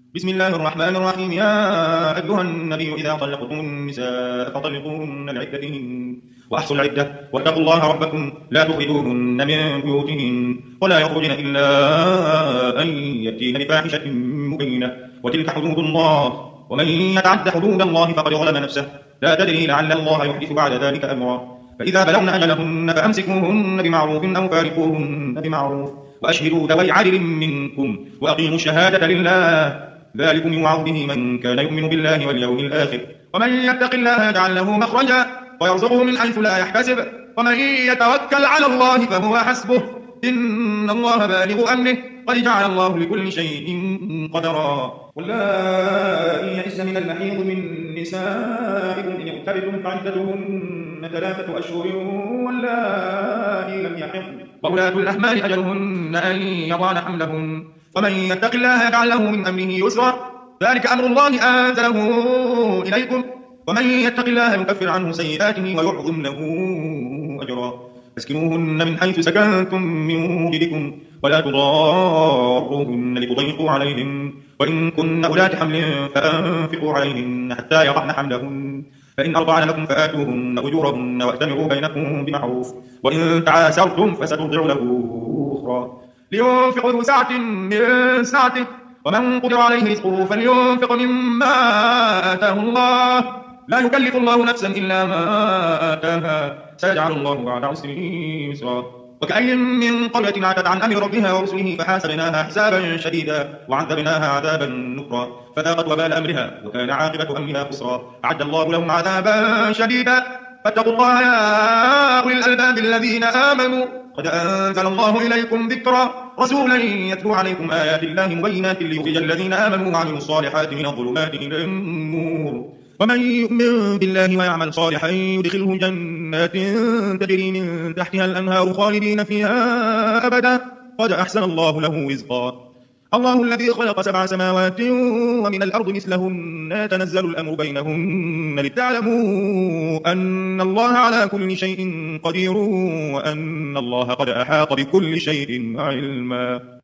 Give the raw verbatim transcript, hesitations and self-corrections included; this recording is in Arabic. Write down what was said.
بسم الله الرحمن الرحيم. يا أيها النبي إذا طلقتم النساء فطلقوهن لعدتهن وأحصوا العدة واتقوا الله ربكم لا تخرجوهن من بيوتهن ولا يخرجن إلا أن يأتين بفاحشة مبينة وتلك حدود الله ومن يتعد حدود الله فقد ظلم نفسه لا تدري لعل الله يحدث بعد ذلك أمرا. فإذا بلغن أجلهن فأمسكوهن بمعروف أو فارقوهن بمعروف وأشهدوا ذوي عدل منكم وأقيموا الشهادة لله ذلكم يوعظ به من كان يؤمن بالله واليوم الآخر ومن يتق الله يجعل له مخرجا ويرزقه من حيث لا يحتسب ومن يتوكل على الله فهو حسبه إن الله بالغ أمره قد جعل الله لكل شيء قدرا. واللائي يئسن من المحيض من نسائكم إن ارتبتم فعدتهن ثلاثة أشهر واللائي لم يحضن وأولاة الأحمال أجلهن أن يضعن حملهن ومن يتق الله يجعل له من أمره يسرا ذلك أمر الله أنزله إليكم ومن يتق الله يكفر عنه سيئاته ويعظم له أجرا. اسكنوهن من حيث سكنتم من وجدكم ولا تضاروهن لتضيقوا عليهن وإن كن أولات حمل فأنفقوا عليهن حتى يضعن حملهن فإن أرضعن لكم فآتوهن أجورهن وأتمروا بينكم بمعروف وإن تعاسرتم فسترضع له أخرى لينفق ذو سعة من سعته ومن قدر عليه رزقه فلينفق مما آتاه الله لا يكلف الله نفسا إلا ما آتاها سيجعل الله بعد عسر يسرا. وكأي من قرية عتت عن أمر ربها ورسله فحاسبناها حسابا شديدا وعذبناها عذابا نكرا فذاقت وبال أمرها وكان عاقبة أمرها خسرا. أعد الله لهم عذابا شديدا فاتقوا الله يا أولي الألباب الذين آمنوا قد أنزل الله إليكم ذكرا رسولا يتلو عليكم آيات الله مبينات ليخرج الذين آمنوا وعملوا الصالحات من الظلمات إلى النور ومن يؤمن بالله ويعمل صالحا يدخله جنات تجري من تحتها الأنهار خالدين فيها أبدا قد أحسن الله له رزقا. الله الذي خلق سبع سماوات ومن الأرض مثلهن يتنزل الأمر بينهن لتعلموا أن الله على كل شيء قدير وأن الله قد أحاط بكل شيء علما.